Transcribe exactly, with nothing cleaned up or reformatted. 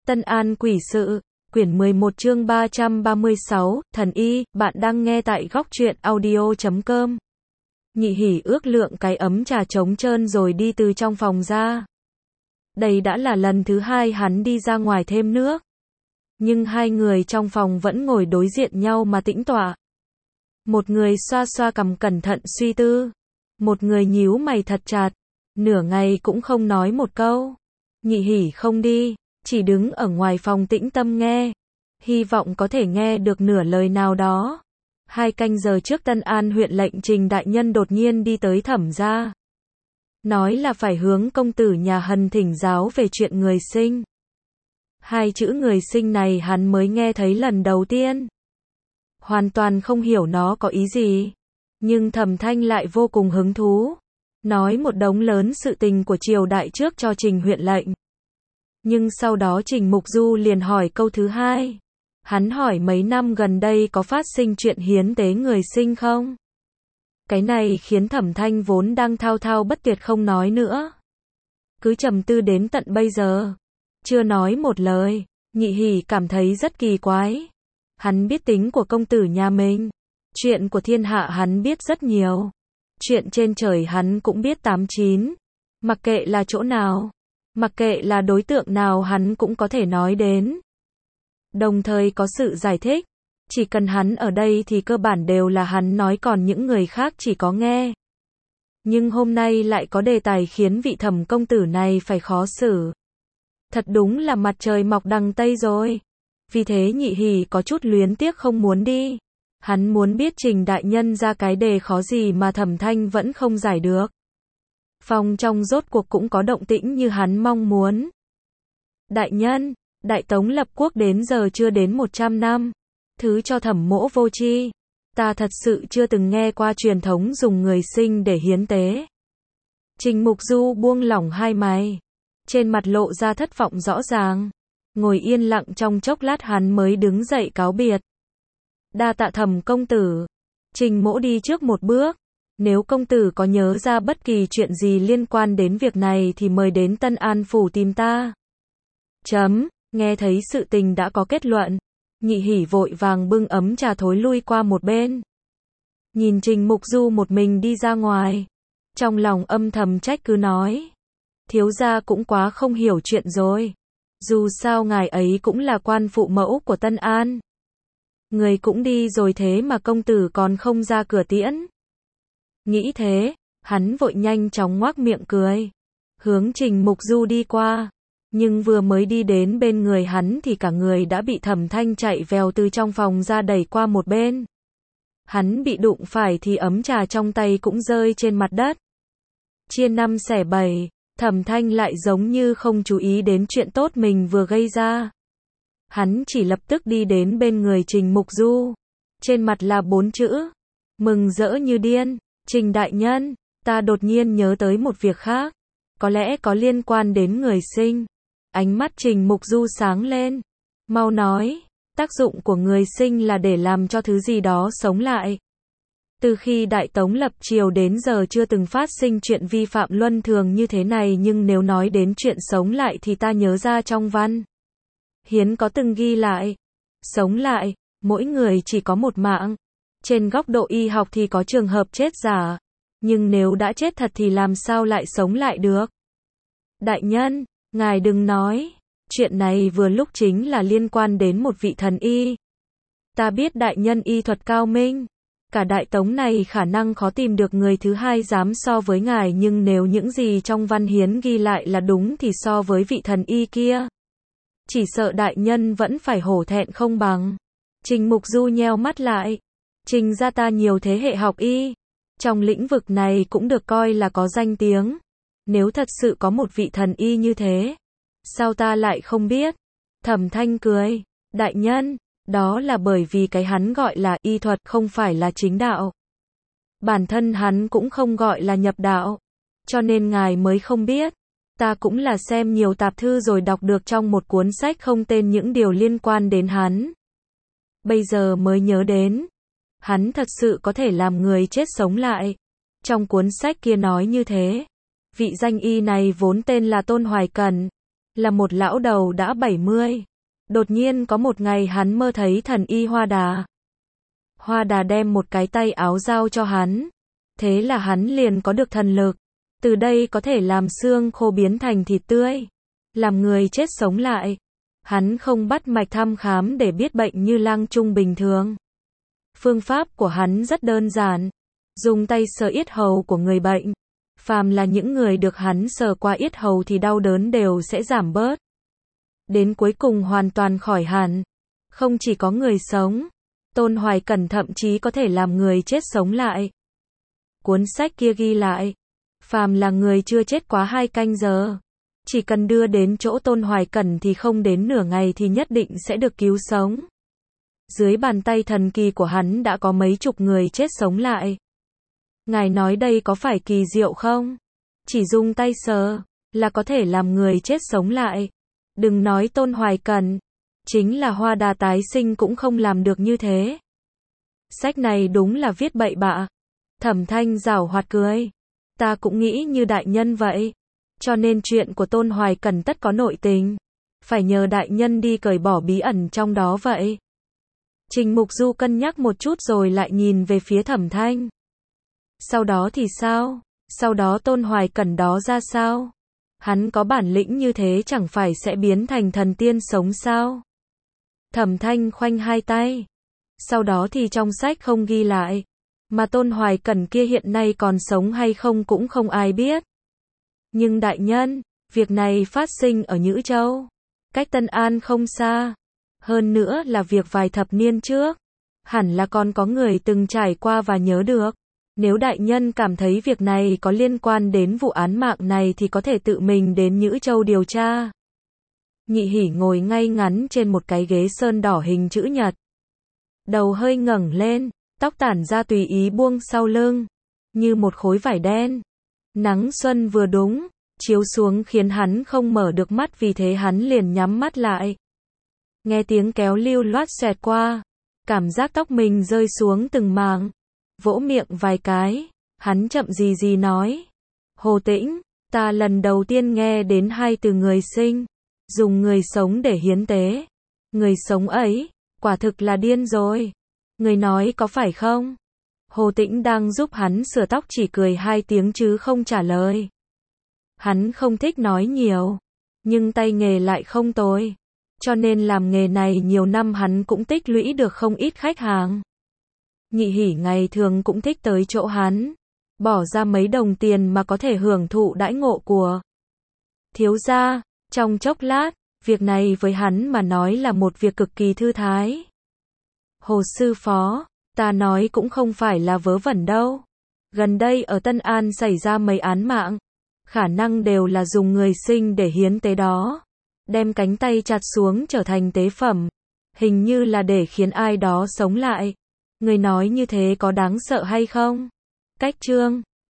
Tân An Quỷ Sự, quyển mười một chương ba trăm ba mươi sáu, Thần Y, bạn đang nghe tại góc truyện audio chấm com. Nhị Hỉ ước lượng cái ấm trà trống trơn rồi đi từ trong phòng ra. Đây đã là lần thứ hai hắn đi ra ngoài thêm nước. Nhưng hai người trong phòng vẫn ngồi đối diện nhau mà tĩnh tọa. Một người xoa xoa cằm cẩn thận suy tư. Một người nhíu mày thật chặt. Nửa ngày cũng không nói một câu. Nhị Hỉ không đi, chỉ đứng ở ngoài phòng tĩnh tâm nghe. Hy vọng có thể nghe được nửa lời nào đó. Hai canh giờ trước Tân An huyện lệnh Trình đại nhân đột nhiên đi tới Thẩm gia. Nói là phải hướng công tử nhà Hần thỉnh giáo về chuyện người sinh. Hai chữ người sinh này hắn mới nghe thấy lần đầu tiên. Hoàn toàn không hiểu nó có ý gì. Nhưng Thẩm Thanh lại vô cùng hứng thú. Nói một đống lớn sự tình của triều đại trước cho Trình huyện lệnh. Nhưng sau đó Trình Mục Du liền hỏi câu thứ hai. Hắn hỏi mấy năm gần đây có phát sinh chuyện hiến tế người sinh không? Cái này khiến Thẩm Thanh vốn đang thao thao bất tuyệt không nói nữa. Cứ trầm tư đến tận bây giờ. Chưa nói một lời. Nhị Hỉ cảm thấy rất kỳ quái. Hắn biết tính của công tử nhà mình. Chuyện của thiên hạ hắn biết rất nhiều. Chuyện trên trời hắn cũng biết tám chín. Mặc kệ là chỗ nào. Mặc kệ là đối tượng nào hắn cũng có thể nói đến. Đồng thời có sự giải thích. Chỉ cần hắn ở đây thì cơ bản đều là hắn nói, còn những người khác chỉ có nghe. Nhưng hôm nay lại có đề tài khiến vị Thẩm công tử này phải khó xử. Thật đúng là mặt trời mọc đằng Tây rồi. Vì thế Nhị Hỉ có chút luyến tiếc không muốn đi. Hắn muốn biết Trình đại nhân ra cái đề khó gì mà Thẩm Thanh vẫn không giải được. Phòng trong rốt cuộc cũng có động tĩnh như hắn mong muốn. Đại nhân, Đại Tống lập quốc đến giờ chưa đến một trăm năm. Thứ cho Thẩm mỗ vô tri. Ta thật sự chưa từng nghe qua truyền thống dùng người sinh để hiến tế. Trình Mục Du buông lỏng hai mày. Trên mặt lộ ra thất vọng rõ ràng. Ngồi yên lặng trong chốc lát hắn mới đứng dậy cáo biệt. Đa tạ Thẩm công tử. Trình mỗ đi trước một bước. Nếu công tử có nhớ ra bất kỳ chuyện gì liên quan đến việc này thì mời đến Tân An phủ tìm ta. Chấm, nghe thấy sự tình đã có kết luận. Nhị Hỉ vội vàng bưng ấm trà thối lui qua một bên. Nhìn Trình Mục Du một mình đi ra ngoài. Trong lòng âm thầm trách cứ nói. Thiếu gia cũng quá không hiểu chuyện rồi. Dù sao ngài ấy cũng là quan phụ mẫu của Tân An. Người cũng đi rồi thế mà công tử còn không ra cửa tiễn. Nghĩ thế, hắn vội nhanh chóng ngoác miệng cười. Hướng Trình Mục Du đi qua. Nhưng vừa mới đi đến bên người hắn thì cả người đã bị Thẩm Thanh chạy vèo từ trong phòng ra đẩy qua một bên. Hắn bị đụng phải thì ấm trà trong tay cũng rơi trên mặt đất. Chia năm xẻ bảy, Thẩm Thanh lại giống như không chú ý đến chuyện tốt mình vừa gây ra. Hắn chỉ lập tức đi đến bên người Trình Mục Du. Trên mặt là bốn chữ. Mừng rỡ như điên. Trình đại nhân, ta đột nhiên nhớ tới một việc khác. Có lẽ có liên quan đến người sinh. Ánh mắt Trình Mục Du sáng lên. Mau nói, tác dụng của người sinh là để làm cho thứ gì đó sống lại. Từ khi Đại Tống lập triều đến giờ chưa từng phát sinh chuyện vi phạm luân thường như thế này, nhưng nếu nói đến chuyện sống lại thì ta nhớ ra trong văn hiến có từng ghi lại. Sống lại, mỗi người chỉ có một mạng. Trên góc độ y học thì có trường hợp chết giả. Nhưng nếu đã chết thật thì làm sao lại sống lại được? Đại nhân, ngài đừng nói. Chuyện này vừa lúc chính là liên quan đến một vị thần y. Ta biết đại nhân y thuật cao minh. Cả Đại Tống này khả năng khó tìm được người thứ hai dám so với ngài, nhưng nếu những gì trong văn hiến ghi lại là đúng thì so với vị thần y kia, chỉ sợ đại nhân vẫn phải hổ thẹn không bằng. Trình Mục Du nheo mắt lại. Trình gia ta nhiều thế hệ học y. Trong lĩnh vực này cũng được coi là có danh tiếng. Nếu thật sự có một vị thần y như thế, sao ta lại không biết? Thẩm Thanh cười. Đại nhân, đó là bởi vì cái hắn gọi là y thuật không phải là chính đạo. Bản thân hắn cũng không gọi là nhập đạo. Cho nên ngài mới không biết. Ta cũng là xem nhiều tạp thư rồi đọc được trong một cuốn sách không tên những điều liên quan đến hắn. Bây giờ mới nhớ đến. Hắn thật sự có thể làm người chết sống lại. Trong cuốn sách kia nói như thế. Vị danh y này vốn tên là Tôn Hoài Cẩn. là một lão đầu đã bảy mươi. Đột nhiên có một ngày hắn mơ thấy thần y Hoa Đà. Hoa Đà đem một cái tay áo giao cho hắn. Thế là hắn liền có được thần lực. Từ đây có thể làm xương khô biến thành thịt tươi. Làm người chết sống lại. Hắn không bắt mạch thăm khám để biết bệnh như lang trung bình thường. Phương pháp của hắn rất đơn giản. Dùng tay sờ yết hầu của người bệnh. Phàm là những người được hắn sờ qua yết hầu thì đau đớn đều sẽ giảm bớt. Đến cuối cùng hoàn toàn khỏi hẳn. Không chỉ có người sống. Tôn Hoài Cẩn thậm chí có thể làm người chết sống lại. Cuốn sách kia ghi lại. Phàm là người chưa chết quá hai canh giờ. Chỉ cần đưa đến chỗ Tôn Hoài Cẩn thì không đến nửa ngày thì nhất định sẽ được cứu sống. Dưới bàn tay thần kỳ của hắn đã có mấy chục người chết sống lại. Ngài nói đây có phải kỳ diệu không? Chỉ dùng tay sờ là có thể làm người chết sống lại. Đừng nói Tôn Hoài Cẩn, chính là Hoa Đà tái sinh cũng không làm được như thế. Sách này đúng là viết bậy bạ. Thẩm Thanh giảo hoạt cười. Ta cũng nghĩ như đại nhân vậy. Cho nên chuyện của Tôn Hoài Cẩn tất có nội tình. Phải nhờ đại nhân đi cởi bỏ bí ẩn trong đó vậy. Trình Mục Du cân nhắc một chút rồi lại nhìn về phía Thẩm Thanh. Sau đó thì sao? Sau đó Tôn Hoài Cẩn đó ra sao? Hắn có bản lĩnh như thế chẳng phải sẽ biến thành thần tiên sống sao? Thẩm Thanh khoanh hai tay. Sau đó thì trong sách không ghi lại. Mà Tôn Hoài Cẩn kia hiện nay còn sống hay không cũng không ai biết. Nhưng đại nhân, việc này phát sinh ở Nhữ Châu. Cách Tân An không xa. Hơn nữa là việc vài thập niên trước. Hẳn là còn có người từng trải qua và nhớ được. Nếu đại nhân cảm thấy việc này có liên quan đến vụ án mạng này thì có thể tự mình đến Nhữ Châu điều tra. Nhị Hỉ ngồi ngay ngắn trên một cái ghế sơn đỏ hình chữ nhật. Đầu hơi ngẩng lên, tóc tản ra tùy ý buông sau lưng, như một khối vải đen. Nắng xuân vừa đúng, chiếu xuống khiến hắn không mở được mắt vì thế hắn liền nhắm mắt lại. Nghe tiếng kéo lưu loát xẹt qua, cảm giác tóc mình rơi xuống từng mảng. Vỗ miệng vài cái, hắn chậm gì gì nói. Hồ Tĩnh, ta lần đầu tiên nghe đến hai từ người sinh, dùng người sống để hiến tế. Người sống ấy, quả thực là điên rồi. Người nói có phải không? Hồ Tĩnh đang giúp hắn sửa tóc chỉ cười hai tiếng chứ không trả lời. Hắn không thích nói nhiều, nhưng tay nghề lại không tồi. Cho nên làm nghề này nhiều năm hắn cũng tích lũy được không ít khách hàng. Nhị Hỉ ngày thường cũng thích tới chỗ hắn, bỏ ra mấy đồng tiền mà có thể hưởng thụ đãi ngộ của thiếu gia. Trong chốc lát, việc này với hắn mà nói là một việc cực kỳ thư thái. Hồ sư phó, ta nói cũng không phải là vớ vẩn đâu. Gần đây ở Tân An xảy ra mấy án mạng, khả năng đều là dùng người sinh để hiến tế đó. Đem cánh tay chặt xuống trở thành tế phẩm, hình như là để khiến ai đó sống lại. Người nói như thế có đáng sợ hay không? Cách chương